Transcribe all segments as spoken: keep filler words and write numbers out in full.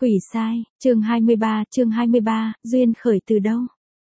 Quỷ sai, chương hai mươi ba, chương hai mươi ba, duyên khởi từ đâu?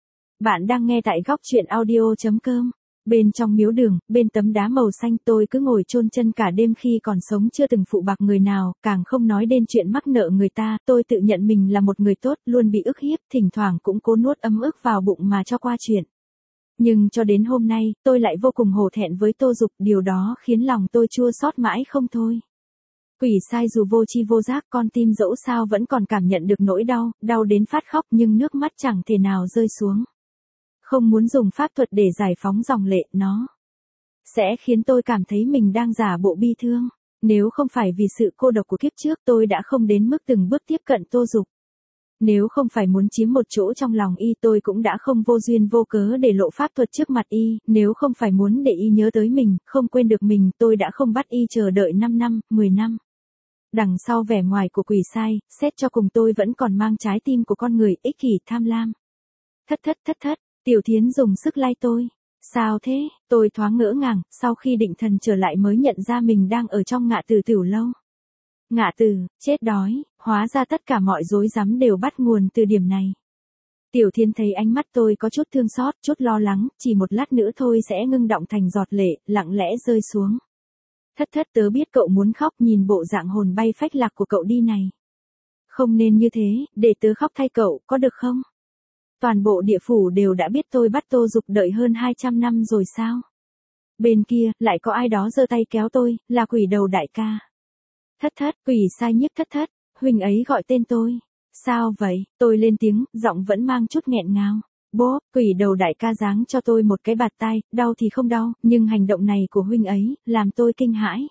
Bạn đang nghe tại góc truyện audio chấm com. Bên trong miếu đường, bên tấm đá màu xanh tôi cứ ngồi chôn chân cả đêm khi còn sống chưa từng phụ bạc người nào, càng không nói đến chuyện mắc nợ người ta, tôi tự nhận mình là một người tốt, luôn bị ức hiếp, thỉnh thoảng cũng cố nuốt ấm ức vào bụng mà cho qua chuyện. Nhưng cho đến hôm nay, tôi lại vô cùng hổ thẹn với Tô Dục, điều đó khiến lòng tôi chua xót mãi không thôi. Quỷ sai dù vô tri vô giác, con tim dẫu sao vẫn còn cảm nhận được nỗi đau, đau đến phát khóc nhưng nước mắt chẳng thể nào rơi xuống. Không muốn dùng pháp thuật để giải phóng dòng lệ, nó sẽ khiến tôi cảm thấy mình đang giả bộ bi thương. Nếu không phải vì sự cô độc của kiếp trước, tôi đã không đến mức từng bước tiếp cận Tô Dục. Nếu không phải muốn chiếm một chỗ trong lòng y, tôi cũng đã không vô duyên vô cớ để lộ pháp thuật trước mặt y. Nếu không phải muốn để y nhớ tới mình, không quên được mình, tôi đã không bắt y chờ đợi năm năm, mười năm. Đằng sau vẻ ngoài của quỷ sai, xét cho cùng tôi vẫn còn mang trái tim của con người ích kỷ tham lam. Thất thất thất thất, Tiểu Thiến dùng sức lay tôi. Sao thế? Tôi thoáng ngỡ ngàng, sau khi định thần trở lại mới nhận ra mình đang ở trong ngạ tử tiểu lâu. Ngạ tử, chết đói, hóa ra tất cả mọi rối rắm đều bắt nguồn từ điểm này. Tiểu Thiến thấy ánh mắt tôi có chút thương xót, chút lo lắng, chỉ một lát nữa thôi sẽ ngưng đọng thành giọt lệ, lặng lẽ rơi xuống. Thất thất, tớ biết cậu muốn khóc, nhìn bộ dạng hồn bay phách lạc của cậu đi này. Không nên như thế, để tớ khóc thay cậu, có được không? Toàn bộ địa phủ đều đã biết tôi bắt Tô Dục đợi hơn hai trăm năm rồi sao? Bên kia, lại có ai đó giơ tay kéo tôi, là quỷ đầu đại ca. Thất thất, quỷ sai nhiếp thất thất, huynh ấy gọi tên tôi. Sao vậy? Tôi lên tiếng, giọng vẫn mang chút nghẹn ngào. Bố, quỷ đầu đại ca giáng cho tôi một cái bạt tai, đau thì không đau, nhưng hành động này của huynh ấy, làm tôi kinh hãi.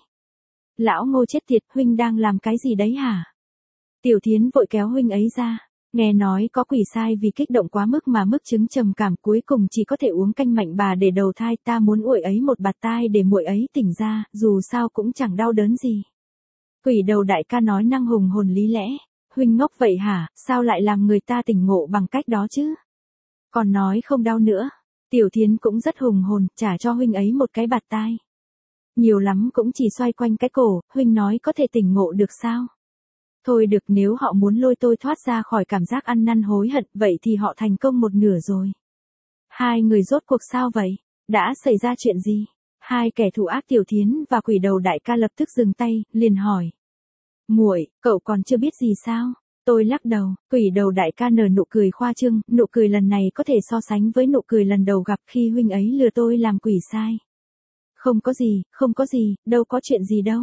Lão Ngô chết tiệt, huynh đang làm cái gì đấy hả? Tiểu Thiến vội kéo huynh ấy ra. Nghe nói có quỷ sai vì kích động quá mức mà mức chứng trầm cảm cuối cùng chỉ có thể uống canh mạnh bà để đầu thai, ta muốn muội ấy một bạt tai để muội ấy tỉnh ra, dù sao cũng chẳng đau đớn gì. Quỷ đầu đại ca nói năng hùng hồn lý lẽ. Huynh ngốc vậy hả, sao lại làm người ta tỉnh ngộ bằng cách đó chứ? Còn nói không đau nữa. Tiểu Thiến cũng rất hùng hồn, trả cho huynh ấy một cái bạt tai. Nhiều lắm cũng chỉ xoay quanh cái cổ, huynh nói có thể tỉnh ngộ được sao? Thôi được, nếu họ muốn lôi tôi thoát ra khỏi cảm giác ăn năn hối hận, vậy thì họ thành công một nửa rồi. Hai người rốt cuộc sao vậy? Đã xảy ra chuyện gì? Hai kẻ thù ác Tiểu Thiến và quỷ đầu đại ca lập tức dừng tay, liền hỏi. Muội, cậu còn chưa biết gì sao? Tôi lắc đầu, quỷ đầu đại ca nở nụ cười khoa trương, nụ cười lần này có thể so sánh với nụ cười lần đầu gặp khi huynh ấy lừa tôi làm quỷ sai. Không có gì, không có gì, đâu có chuyện gì đâu.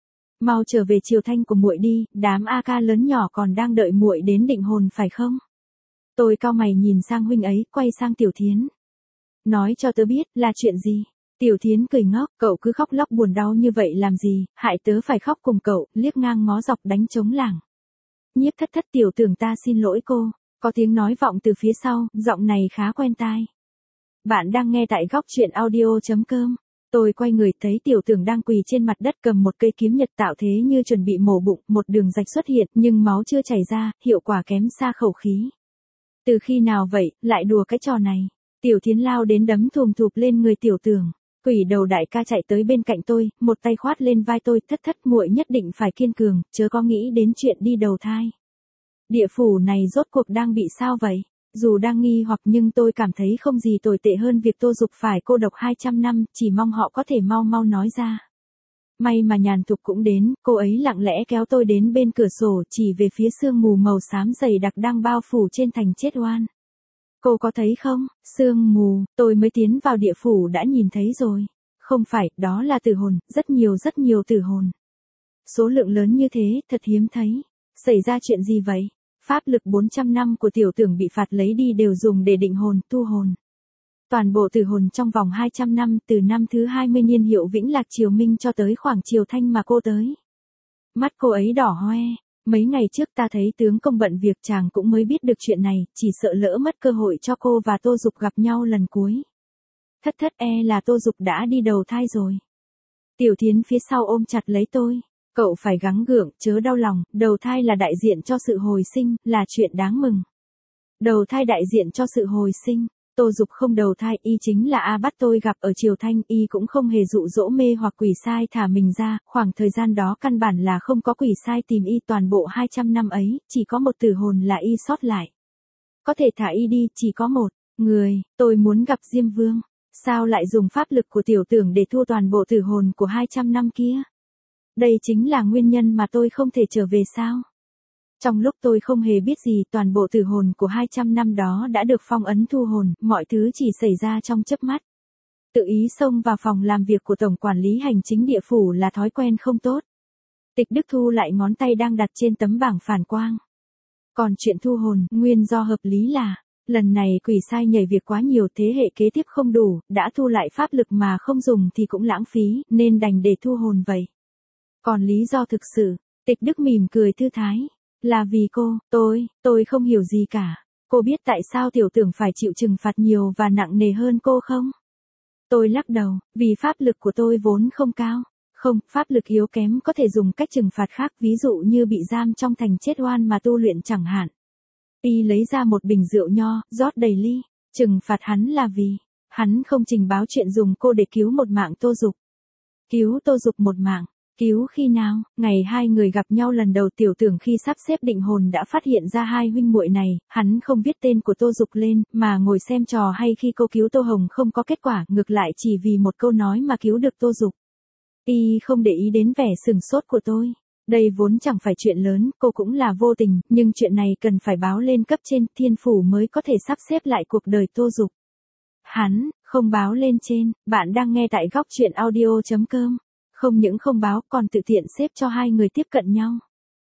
Mau trở về triều thanh của muội đi, đám A ca lớn nhỏ còn đang đợi muội đến định hồn phải không? Tôi cau mày nhìn sang huynh ấy, quay sang Tiểu Thiến. Nói cho tớ biết, là chuyện gì? Tiểu Thiến cười ngốc, cậu cứ khóc lóc buồn đau như vậy làm gì, hại tớ phải khóc cùng cậu, liếc ngang ngó dọc đánh trống lảng. Nhiếp thất thất, tiểu tưởng ta xin lỗi cô. Có tiếng nói vọng từ phía sau, giọng này khá quen tai. Bạn đang nghe tại góc truyện audio chấm com. Tôi quay người thấy tiểu tưởng đang quỳ trên mặt đất cầm một cây kiếm nhật tạo thế như chuẩn bị mổ bụng, một đường rạch xuất hiện nhưng máu chưa chảy ra, hiệu quả kém xa khẩu khí. Từ khi nào vậy, lại đùa cái trò này? Tiểu Thiến lao đến đấm thùm thụp lên người tiểu tưởng. Quỷ đầu đại ca chạy tới bên cạnh tôi, một tay khoát lên vai tôi, thất thất, muội nhất định phải kiên cường, chớ có nghĩ đến chuyện đi đầu thai. Địa phủ này rốt cuộc đang bị sao vậy? Dù đang nghi hoặc nhưng tôi cảm thấy không gì tồi tệ hơn việc Tô Dục phải cô độc hai trăm năm, chỉ mong họ có thể mau mau nói ra. May mà Nhàn Thục cũng đến, cô ấy lặng lẽ kéo tôi đến bên cửa sổ, chỉ về phía sương mù màu xám dày đặc đang bao phủ trên thành chết oan. Cô có thấy không, sương mù, tôi mới tiến vào địa phủ đã nhìn thấy rồi. Không phải, đó là tử hồn, rất nhiều rất nhiều tử hồn. Số lượng lớn như thế, thật hiếm thấy. Xảy ra chuyện gì vậy? Pháp lực bốn trăm năm của tiểu tưởng bị phạt lấy đi đều dùng để định hồn, tu hồn. Toàn bộ tử hồn trong vòng hai trăm năm, từ năm thứ hai mươi niên hiệu Vĩnh Lạc Triều Minh cho tới khoảng Triều Thanh mà cô tới. Mắt cô ấy đỏ hoe. Mấy ngày trước ta thấy tướng công bận việc, chàng cũng mới biết được chuyện này, chỉ sợ lỡ mất cơ hội cho cô và Tô Dục gặp nhau lần cuối. Thất thất, e là Tô Dục đã đi đầu thai rồi. Tiểu Thiến phía sau ôm chặt lấy tôi. Cậu phải gắng gượng, chớ đau lòng, đầu thai là đại diện cho sự hồi sinh, là chuyện đáng mừng. Đầu thai đại diện cho sự hồi sinh. Tô Dục không đầu thai, y chính là A Bắt tôi gặp ở Triều Thanh, y cũng không hề dụ dỗ mê hoặc quỷ sai thả mình ra, khoảng thời gian đó căn bản là không có quỷ sai tìm y, toàn bộ hai trăm năm ấy, chỉ có một tử hồn là y sót lại. Có thể thả y đi, chỉ có một người, tôi muốn gặp Diêm Vương. Sao lại dùng pháp lực của tiểu tưởng để thu toàn bộ tử hồn của hai trăm năm kia? Đây chính là nguyên nhân mà tôi không thể trở về sao? Trong lúc tôi không hề biết gì, toàn bộ tử hồn của hai trăm năm đó đã được phong ấn thu hồn, mọi thứ chỉ xảy ra trong chớp mắt. Tự ý xông vào phòng làm việc của Tổng Quản lý Hành chính địa phủ là thói quen không tốt. Tịch Đức thu lại ngón tay đang đặt trên tấm bảng phản quang. Còn chuyện thu hồn, nguyên do hợp lý là, lần này quỷ sai nhảy việc quá nhiều, thế hệ kế tiếp không đủ, đã thu lại pháp lực mà không dùng thì cũng lãng phí, nên đành để thu hồn vậy. Còn lý do thực sự, Tịch Đức mỉm cười thư thái, là vì cô, tôi, tôi không hiểu gì cả. Cô biết tại sao tiểu tưởng phải chịu trừng phạt nhiều và nặng nề hơn cô không? Tôi lắc đầu, vì pháp lực của tôi vốn không cao. Không, pháp lực yếu kém có thể dùng cách trừng phạt khác, ví dụ như bị giam trong thành chết oan mà tu luyện chẳng hạn. Y lấy ra một bình rượu nho, rót đầy ly. Trừng phạt hắn là vì, hắn không trình báo chuyện dùng cô để cứu một mạng Tô Dục. Cứu Tô Dục một mạng. Cứu khi nào? Ngày hai người gặp nhau lần đầu, tiểu tưởng khi sắp xếp định hồn đã phát hiện ra hai huynh muội này, hắn không viết tên của Tô Dục lên, mà ngồi xem trò hay khi cô cứu Tô Hồng không có kết quả, ngược lại chỉ vì một câu nói mà cứu được Tô Dục. Y không để ý đến vẻ sừng sốt của tôi. Đây vốn chẳng phải chuyện lớn, cô cũng là vô tình, nhưng chuyện này cần phải báo lên cấp trên, thiên phủ mới có thể sắp xếp lại cuộc đời Tô Dục. Hắn, không báo lên trên, bạn đang nghe tại góc truyện audio chấm com. Không những không báo còn tự tiện xếp cho hai người tiếp cận nhau.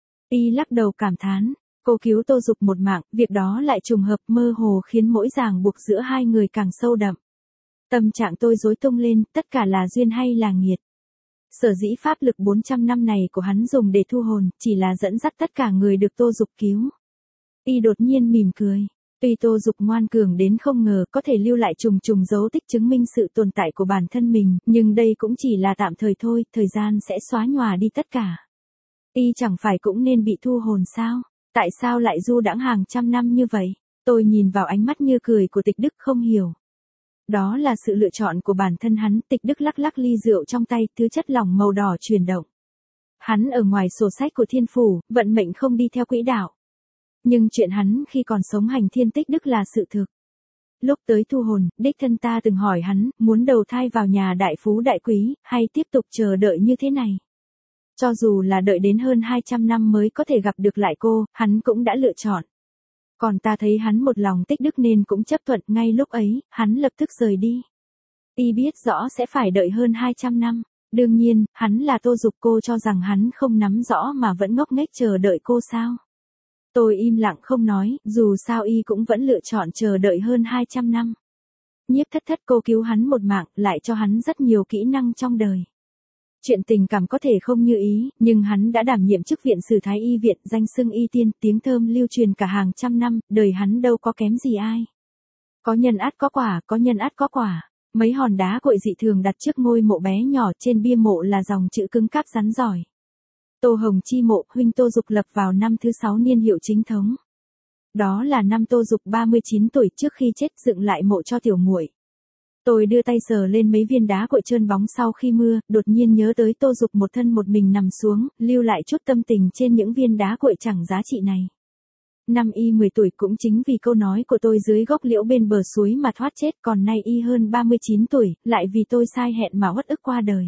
Y lắc đầu cảm thán, cô cứu Tô Dục một mạng, việc đó lại trùng hợp mơ hồ khiến mỗi ràng buộc giữa hai người càng sâu đậm. Tâm trạng tôi rối tung lên, tất cả là duyên hay là nghiệt. Sở dĩ pháp lực bốn trăm năm này của hắn dùng để thu hồn, chỉ là dẫn dắt tất cả người được Tô Dục cứu. Y đột nhiên mỉm cười. Tuy Tô Dục ngoan cường đến không ngờ có thể lưu lại trùng trùng dấu tích chứng minh sự tồn tại của bản thân mình, nhưng đây cũng chỉ là tạm thời thôi, thời gian sẽ xóa nhòa đi tất cả. Y chẳng phải cũng nên bị thu hồn sao? Tại sao lại du đãng hàng trăm năm như vậy? Tôi nhìn vào ánh mắt như cười của Tịch Đức không hiểu. Đó là sự lựa chọn của bản thân hắn. Tịch Đức lắc lắc ly rượu trong tay, thứ chất lỏng màu đỏ chuyển động. Hắn ở ngoài sổ sách của thiên phủ, vận mệnh không đi theo quỹ đạo. Nhưng chuyện hắn khi còn sống hành thiên Tích Đức là sự thực. Lúc tới thu hồn, đích thân ta từng hỏi hắn, muốn đầu thai vào nhà đại phú đại quý, hay tiếp tục chờ đợi như thế này. Cho dù là đợi đến hơn hai trăm năm mới có thể gặp được lại cô, hắn cũng đã lựa chọn. Còn ta thấy hắn một lòng tích đức nên cũng chấp thuận, ngay lúc ấy, hắn lập tức rời đi. Y biết rõ sẽ phải đợi hơn hai trăm năm. Đương nhiên, hắn là Tô Dục, cô cho rằng hắn không nắm rõ mà vẫn ngốc nghếch chờ đợi cô sao? Tôi im lặng không nói, dù sao y cũng vẫn lựa chọn chờ đợi hơn hai trăm năm. Nhiếp Thất Thất, cô cứu hắn một mạng, lại cho hắn rất nhiều kỹ năng trong đời. Chuyện tình cảm có thể không như ý, nhưng hắn đã đảm nhiệm chức viện sử Thái Y viện, danh xưng y tiên, tiếng thơm lưu truyền cả hàng trăm năm, đời hắn đâu có kém gì ai. Có nhân ắt có quả, có nhân ắt có quả. Mấy hòn đá cội dị thường đặt trước ngôi mộ bé nhỏ, trên bia mộ là dòng chữ cứng cáp rắn giỏi. Tô Hồng chi mộ, huynh Tô Dục lập vào năm thứ sáu niên hiệu chính thống. Đó là năm Tô Dục ba mươi chín tuổi, trước khi chết dựng lại mộ cho tiểu muội. Tôi đưa tay sờ lên mấy viên đá cội trơn bóng sau khi mưa, đột nhiên nhớ tới Tô Dục một thân một mình nằm xuống, lưu lại chút tâm tình trên những viên đá cội chẳng giá trị này. Năm y mười tuổi cũng chính vì câu nói của tôi dưới gốc liễu bên bờ suối mà thoát chết, còn nay y hơn ba mươi chín tuổi, lại vì tôi sai hẹn mà uất ức qua đời.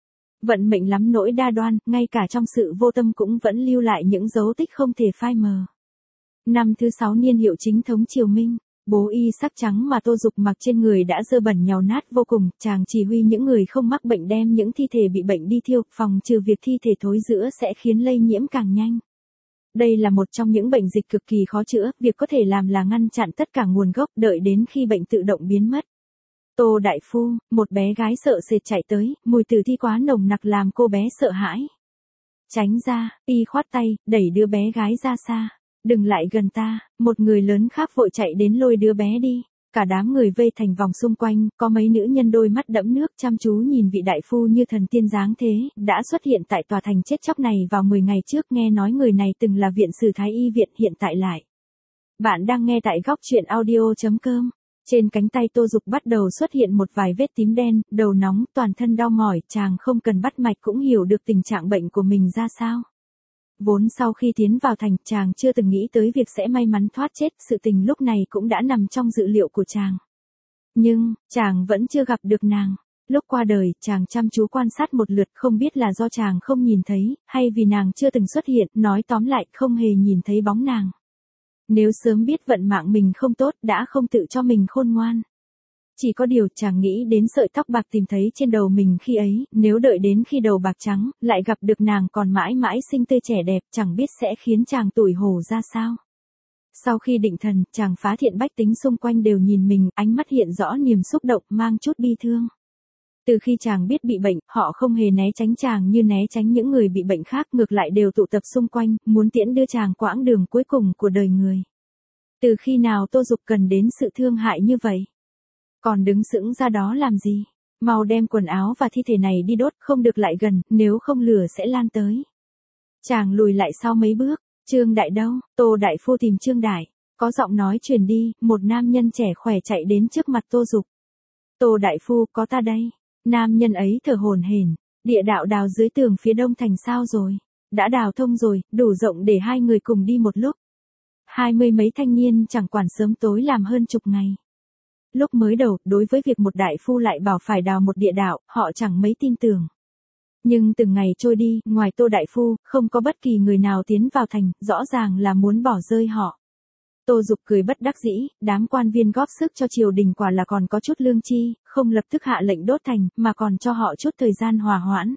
Vận mệnh lắm nỗi đa đoan, ngay cả trong sự vô tâm cũng vẫn lưu lại những dấu tích không thể phai mờ. Năm thứ sáu niên hiệu chính thống Triều Minh, bố y sắc trắng mà Tô Dục mặc trên người đã dơ bẩn nhàu nát vô cùng, chàng chỉ huy những người không mắc bệnh đem những thi thể bị bệnh đi thiêu, phòng trừ việc thi thể thối rữa sẽ khiến lây nhiễm càng nhanh. Đây là một trong những bệnh dịch cực kỳ khó chữa, việc có thể làm là ngăn chặn tất cả nguồn gốc, đợi đến khi bệnh tự động biến mất. Tô đại phu, một bé gái sợ sệt chạy tới, mùi tử thi quá nồng nặc làm cô bé sợ hãi. Tránh ra, y khoát tay, đẩy đứa bé gái ra xa. Đừng lại gần ta, một người lớn khác vội chạy đến lôi đứa bé đi. Cả đám người vây thành vòng xung quanh, có mấy nữ nhân đôi mắt đẫm nước chăm chú nhìn vị đại phu như thần tiên dáng thế, đã xuất hiện tại tòa thành chết chóc này vào mười ngày trước, nghe nói người này từng là viện sử Thái Y viện, hiện tại lại. Bạn đang nghe tại góc truyện audio chấm com. Trên cánh tay Tô Dục bắt đầu xuất hiện một vài vết tím đen, đầu nóng, toàn thân đau mỏi, chàng không cần bắt mạch cũng hiểu được tình trạng bệnh của mình ra sao. Vốn sau khi tiến vào thành, chàng chưa từng nghĩ tới việc sẽ may mắn thoát chết, sự tình lúc này cũng đã nằm trong dự liệu của chàng. Nhưng, chàng vẫn chưa gặp được nàng. Lúc qua đời, chàng chăm chú quan sát một lượt, không biết là do chàng không nhìn thấy, hay vì nàng chưa từng xuất hiện, nói tóm lại không hề nhìn thấy bóng nàng. Nếu sớm biết vận mạng mình không tốt, đã không tự cho mình khôn ngoan. Chỉ có điều chàng nghĩ đến sợi tóc bạc tìm thấy trên đầu mình khi ấy, nếu đợi đến khi đầu bạc trắng, lại gặp được nàng còn mãi mãi xinh tươi trẻ đẹp, chẳng biết sẽ khiến chàng tủi hổ ra sao. Sau khi định thần, chàng phá thiện bách tính xung quanh đều nhìn mình, ánh mắt hiện rõ niềm xúc động, mang chút bi thương. Từ khi chàng biết bị bệnh, họ không hề né tránh chàng như né tránh những người bị bệnh khác, ngược lại đều tụ tập xung quanh, muốn tiễn đưa chàng quãng đường cuối cùng của đời người. Từ khi nào Tô Dục cần đến sự thương hại như vậy? Còn đứng sững ra đó làm gì? Mau đem quần áo và thi thể này đi đốt, không được lại gần, nếu không lửa sẽ lan tới. Chàng lùi lại sau mấy bước, Trương Đại đâu? Tô Đại Phu tìm Trương Đại. Có giọng nói truyền đi, một nam nhân trẻ khỏe chạy đến trước mặt Tô Dục. Tô Đại Phu, có ta đây. Nam nhân ấy thở hổn hển, địa đạo đào dưới tường phía đông thành sao rồi? Đã đào thông rồi, đủ rộng để hai người cùng đi một lúc. Hai mươi mấy thanh niên chẳng quản sớm tối làm hơn chục ngày. Lúc mới đầu, đối với việc một đại phu lại bảo phải đào một địa đạo, họ chẳng mấy tin tưởng. Nhưng từng ngày trôi đi, ngoài Tô Đại Phu, không có bất kỳ người nào tiến vào thành, rõ ràng là muốn bỏ rơi họ. Tô Dục cười bất đắc dĩ, đám quan viên góp sức cho triều đình quả là còn có chút lương chi, không lập tức hạ lệnh đốt thành, mà còn cho họ chút thời gian hòa hoãn.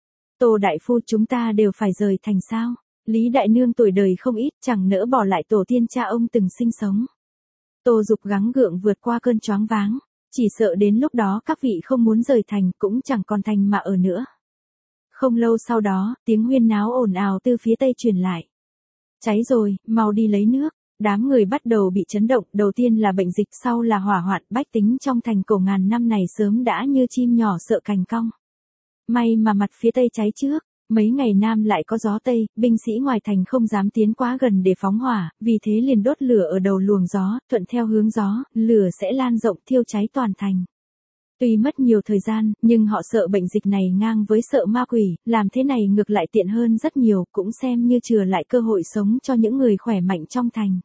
Tô Đại Phu, chúng ta đều phải rời thành sao? Lý Đại Nương tuổi đời không ít, chẳng nỡ bỏ lại tổ tiên cha ông từng sinh sống. Tô Dục gắng gượng vượt qua cơn choáng váng, chỉ sợ đến lúc đó các vị không muốn rời thành cũng chẳng còn thành mà ở nữa. Không lâu sau đó, tiếng huyên náo ồn ào từ phía tây truyền lại. Cháy rồi, mau đi lấy nước. Đám người bắt đầu bị chấn động, đầu tiên là bệnh dịch, sau là hỏa hoạn, bách tính trong thành cổ ngàn năm này sớm đã như chim nhỏ sợ cành cong. May mà mặt phía tây cháy trước, mấy ngày nam lại có gió tây, binh sĩ ngoài thành không dám tiến quá gần để phóng hỏa, vì thế liền đốt lửa ở đầu luồng gió, thuận theo hướng gió, lửa sẽ lan rộng thiêu cháy toàn thành. Tuy mất nhiều thời gian, nhưng họ sợ bệnh dịch này ngang với sợ ma quỷ, làm thế này ngược lại tiện hơn rất nhiều, cũng xem như chừa lại cơ hội sống cho những người khỏe mạnh trong thành.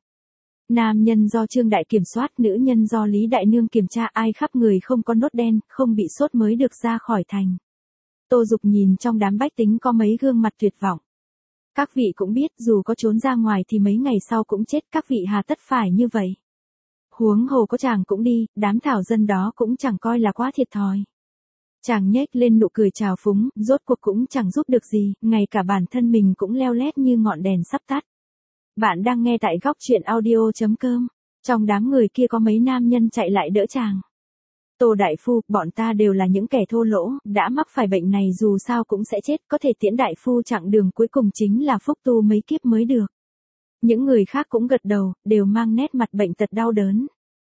Nam nhân do Trương Đại kiểm soát, nữ nhân do Lý Đại Nương kiểm tra, ai khắp người không có nốt đen, không bị sốt mới được ra khỏi thành. Tô Dục nhìn trong đám bách tính có mấy gương mặt tuyệt vọng. Các vị cũng biết, dù có trốn ra ngoài thì mấy ngày sau cũng chết, các vị hà tất phải như vậy. Huống hồ có chàng cũng đi, đám thảo dân đó cũng chẳng coi là quá thiệt thòi. Chàng nhếch lên nụ cười trào phúng, rốt cuộc cũng chẳng giúp được gì, ngay cả bản thân mình cũng leo lét như ngọn đèn sắp tắt. Bạn đang nghe tại góc truyện audio chấm com. Trong đám người kia có mấy nam nhân chạy lại đỡ chàng. Tô Đại Phu, bọn ta đều là những kẻ thô lỗ, đã mắc phải bệnh này dù sao cũng sẽ chết, có thể tiễn Đại Phu chặng đường cuối cùng chính là phúc tu mấy kiếp mới được. Những người khác cũng gật đầu, đều mang nét mặt bệnh tật đau đớn.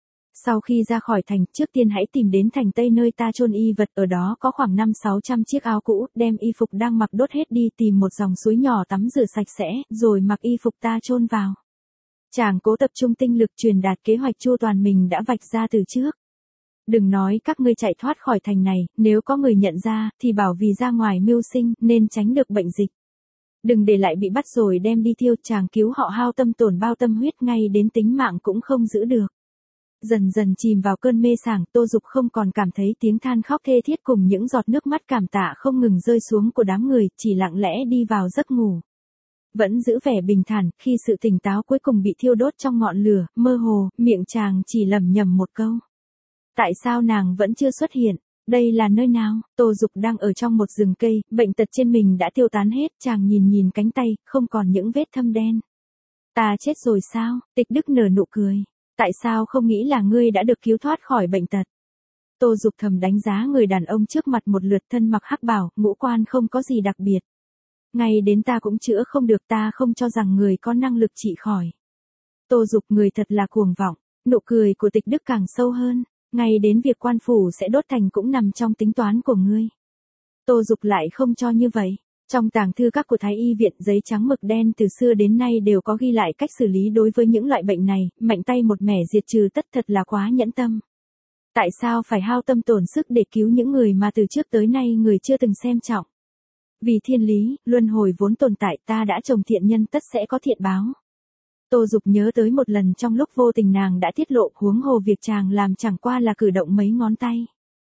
Sau khi ra khỏi thành, trước tiên hãy tìm đến thành Tây nơi ta chôn y vật, ở đó có khoảng năm sáu trăm chiếc áo cũ, đem y phục đang mặc đốt hết đi, tìm một dòng suối nhỏ tắm rửa sạch sẽ, rồi mặc y phục ta chôn vào. Chàng cố tập trung tinh lực truyền đạt kế hoạch chu toàn mình đã vạch ra từ trước. Đừng nói các ngươi chạy thoát khỏi thành này, nếu có người nhận ra, thì bảo vì ra ngoài mưu sinh, nên tránh được bệnh dịch. Đừng để lại bị bắt rồi đem đi thiêu, chàng cứu họ hao tâm tổn bao tâm huyết, ngay đến tính mạng cũng không giữ được. Dần dần chìm vào cơn mê sảng, Tô Dục không còn cảm thấy tiếng than khóc thê thiết cùng những giọt nước mắt cảm tạ không ngừng rơi xuống của đám người, chỉ lặng lẽ đi vào giấc ngủ. Vẫn giữ vẻ bình thản, khi sự tỉnh táo cuối cùng bị thiêu đốt trong ngọn lửa, mơ hồ, miệng chàng chỉ lẩm nhẩm một câu. Tại sao nàng vẫn chưa xuất hiện? Đây là nơi nào? Tô Dục đang ở trong một rừng cây, bệnh tật trên mình đã tiêu tán hết, chàng nhìn nhìn cánh tay, không còn những vết thâm đen. Ta chết rồi sao? Tịch Đức nở nụ cười. Tại sao không nghĩ là ngươi đã được cứu thoát khỏi bệnh tật? Tô Dục thầm đánh giá người đàn ông trước mặt một lượt, thân mặc hắc bào, ngũ quan không có gì đặc biệt. Ngay đến ta cũng chữa không được, ta không cho rằng người có năng lực trị khỏi. Tô Dục, người thật là cuồng vọng. Nụ cười của Tịch Đức càng sâu hơn. Ngay đến việc quan phủ sẽ đốt thành cũng nằm trong tính toán của ngươi. Tô Dục lại không cho như vậy. Trong tàng thư các của Thái y viện, giấy trắng mực đen từ xưa đến nay đều có ghi lại cách xử lý đối với những loại bệnh này, mạnh tay một mẻ diệt trừ tất thật là quá nhẫn tâm. Tại sao phải hao tâm tổn sức để cứu những người mà từ trước tới nay người chưa từng xem trọng? Vì thiên lý, luân hồi vốn tồn tại, ta đã trồng thiện nhân tất sẽ có thiện báo. Tô Dục nhớ tới một lần trong lúc vô tình nàng đã tiết lộ, huống hồ việc chàng làm chẳng qua là cử động mấy ngón tay.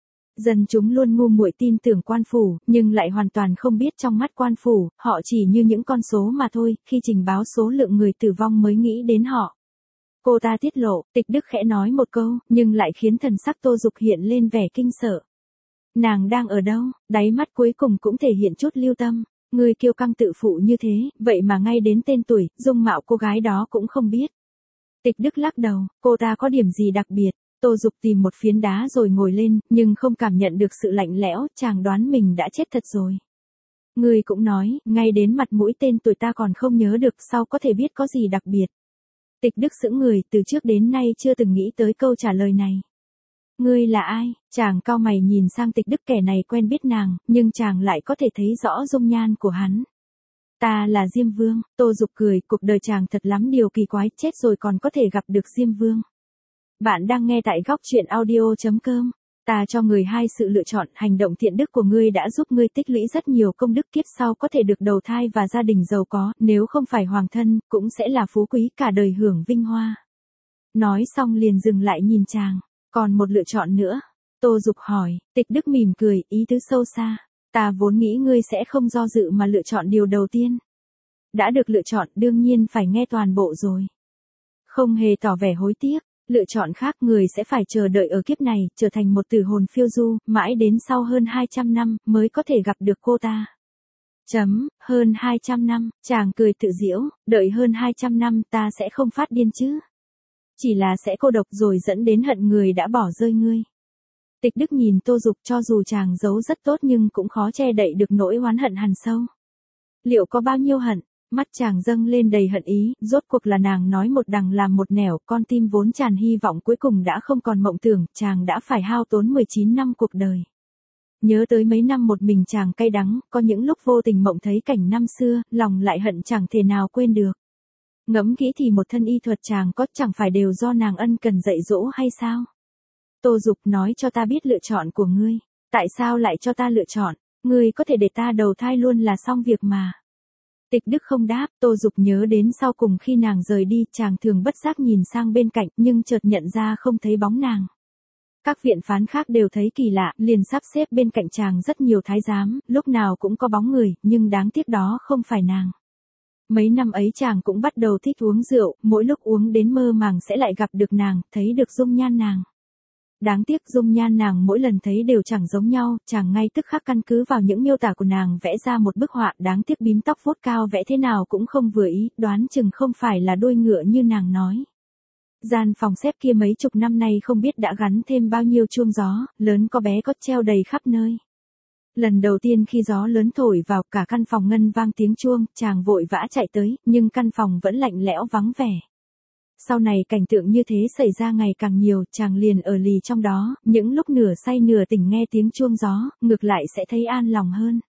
Dân chúng luôn ngu muội tin tưởng quan phủ, nhưng lại hoàn toàn không biết trong mắt quan phủ, họ chỉ như những con số mà thôi, khi trình báo số lượng người tử vong mới nghĩ đến họ. Cô ta tiết lộ, Tịch Đức khẽ nói một câu, nhưng lại khiến thần sắc Tô Dục hiện lên vẻ kinh sợ. Nàng đang ở đâu? Đáy mắt cuối cùng cũng thể hiện chút lưu tâm. Người kiêu căng tự phụ như thế, vậy mà ngay đến tên tuổi, dung mạo cô gái đó cũng không biết. Tịch Đức lắc đầu, cô ta có điểm gì đặc biệt? Tô Dục tìm một phiến đá rồi ngồi lên, nhưng không cảm nhận được sự lạnh lẽo, chàng đoán mình đã chết thật rồi. Người cũng nói, ngay đến mặt mũi tên tuổi ta còn không nhớ được, sao có thể biết có gì đặc biệt. Tịch Đức sững người, từ trước đến nay chưa từng nghĩ tới câu trả lời này. Ngươi là ai? Chàng cau mày nhìn sang Tịch Đức, kẻ này quen biết nàng, nhưng chàng lại có thể thấy rõ dung nhan của hắn. Ta là Diêm Vương. Tô Dục cười, cuộc đời chàng thật lắm điều kỳ quái, chết rồi còn có thể gặp được Diêm Vương. Bạn đang nghe tại góc truyện audio chấm com. Ta cho người hai sự lựa chọn, hành động thiện đức của ngươi đã giúp ngươi tích lũy rất nhiều công đức, kiếp sau có thể được đầu thai và gia đình giàu có, nếu không phải hoàng thân, cũng sẽ là phú quý cả đời hưởng vinh hoa. Nói xong liền dừng lại nhìn chàng. Còn một lựa chọn nữa. Tô Dục hỏi. Tịch Đức mỉm cười, ý tứ sâu xa. Ta vốn nghĩ ngươi sẽ không do dự mà lựa chọn điều đầu tiên. Đã được lựa chọn, đương nhiên phải nghe toàn bộ rồi. Không hề tỏ vẻ hối tiếc. Lựa chọn khác, người sẽ phải chờ đợi ở kiếp này, trở thành một tử hồn phiêu du, mãi đến sau hơn hai trăm năm, mới có thể gặp được cô ta. Chấm, hơn hai trăm năm, chàng cười tự giễu, đợi hơn hai trăm năm ta sẽ không phát điên chứ. Chỉ là sẽ cô độc rồi dẫn đến hận người đã bỏ rơi ngươi. Tịch Đức nhìn Tô Dục, cho dù chàng giấu rất tốt nhưng cũng khó che đậy được nỗi oán hận hằn sâu. Liệu có bao nhiêu hận? Mắt chàng dâng lên đầy hận ý, rốt cuộc là nàng nói một đằng làm một nẻo, con tim vốn tràn hy vọng cuối cùng đã không còn mộng tưởng, chàng đã phải hao tốn mười chín năm cuộc đời. Nhớ tới mấy năm một mình chàng cay đắng, có những lúc vô tình mộng thấy cảnh năm xưa, lòng lại hận chẳng thể nào quên được. Ngẫm kỹ thì một thân y thuật chàng có chẳng phải đều do nàng ân cần dạy dỗ hay sao? Tô Dục nói cho ta biết lựa chọn của ngươi. Tại sao lại cho ta lựa chọn? Ngươi có thể để ta đầu thai luôn là xong việc mà. Tịch Đức không đáp, Tô Dục nhớ đến sau cùng khi nàng rời đi, chàng thường bất giác nhìn sang bên cạnh nhưng chợt nhận ra không thấy bóng nàng. Các viện phán khác đều thấy kỳ lạ, liền sắp xếp bên cạnh chàng rất nhiều thái giám, lúc nào cũng có bóng người, nhưng đáng tiếc đó không phải nàng. Mấy năm ấy chàng cũng bắt đầu thích uống rượu, mỗi lúc uống đến mơ màng sẽ lại gặp được nàng, thấy được dung nhan nàng. Đáng tiếc dung nhan nàng mỗi lần thấy đều chẳng giống nhau, chàng ngay tức khắc căn cứ vào những miêu tả của nàng vẽ ra một bức họa, đáng tiếc bím tóc vuốt cao vẽ thế nào cũng không vừa ý, đoán chừng không phải là đuôi ngựa như nàng nói. Gian phòng xếp kia mấy chục năm nay không biết đã gắn thêm bao nhiêu chuông gió, lớn có bé có treo đầy khắp nơi. Lần đầu tiên khi gió lớn thổi vào, cả căn phòng ngân vang tiếng chuông, chàng vội vã chạy tới, nhưng căn phòng vẫn lạnh lẽo vắng vẻ. Sau này cảnh tượng như thế xảy ra ngày càng nhiều, chàng liền ở lì trong đó, những lúc nửa say nửa tỉnh nghe tiếng chuông gió, ngược lại sẽ thấy an lòng hơn.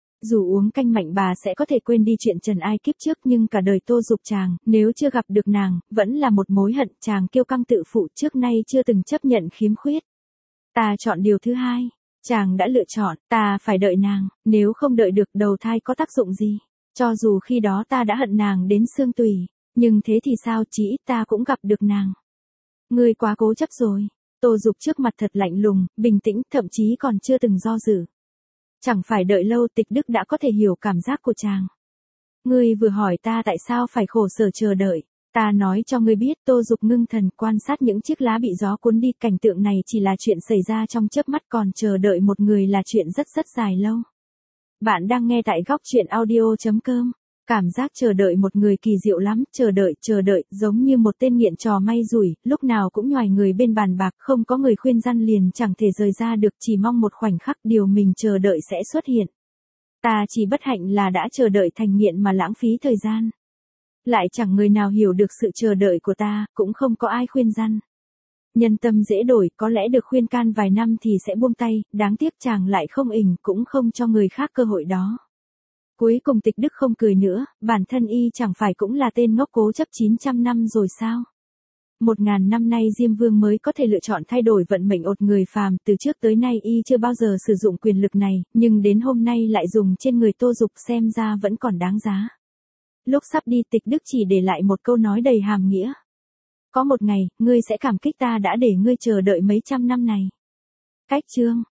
Dù uống canh mạnh bà sẽ có thể quên đi chuyện trần ai kiếp trước, nhưng cả đời Tô Dục chàng, nếu chưa gặp được nàng, vẫn là một mối hận. Chàng kiêu căng tự phụ, trước nay chưa từng chấp nhận khiếm khuyết. Ta chọn điều thứ hai. Chàng đã lựa chọn, ta phải đợi nàng, nếu không đợi được đầu thai có tác dụng gì. Cho dù khi đó ta đã hận nàng đến xương tủy, nhưng thế thì sao, chỉ ít ta cũng gặp được nàng. Ngươi quá cố chấp rồi. Tô Dục trước mặt thật lạnh lùng, bình tĩnh, thậm chí còn chưa từng do dự. Chẳng phải đợi lâu, Tịch Đức đã có thể hiểu cảm giác của chàng. Ngươi vừa hỏi ta tại sao phải khổ sở chờ đợi. Ta nói cho ngươi biết. Tô Dục ngưng thần quan sát những chiếc lá bị gió cuốn đi, cảnh tượng này chỉ là chuyện xảy ra trong chớp mắt, còn chờ đợi một người là chuyện rất rất dài lâu. Bạn đang nghe tại góc truyện audio chấm com. Cảm giác chờ đợi một người kỳ diệu lắm, chờ đợi, chờ đợi, giống như một tên nghiện trò may rủi, lúc nào cũng nhoài người bên bàn bạc, không có người khuyên răn liền chẳng thể rời ra được, chỉ mong một khoảnh khắc điều mình chờ đợi sẽ xuất hiện. Ta chỉ bất hạnh là đã chờ đợi thành nghiện mà lãng phí thời gian. Lại chẳng người nào hiểu được sự chờ đợi của ta, cũng không có ai khuyên răn. Nhân tâm dễ đổi, có lẽ được khuyên can vài năm thì sẽ buông tay, đáng tiếc chàng lại không ình, cũng không cho người khác cơ hội đó. Cuối cùng Tịch Đức không cười nữa, bản thân y chẳng phải cũng là tên ngốc cố chấp chín trăm năm rồi sao? Một ngàn năm nay Diêm Vương mới có thể lựa chọn thay đổi vận mệnh ột người phàm, từ trước tới nay y chưa bao giờ sử dụng quyền lực này, nhưng đến hôm nay lại dùng trên người Tô Dục, xem ra vẫn còn đáng giá. Lúc sắp đi Tịch Đức chỉ để lại một câu nói đầy hàm nghĩa. Có một ngày, ngươi sẽ cảm kích ta đã để ngươi chờ đợi mấy trăm năm này. Cách chương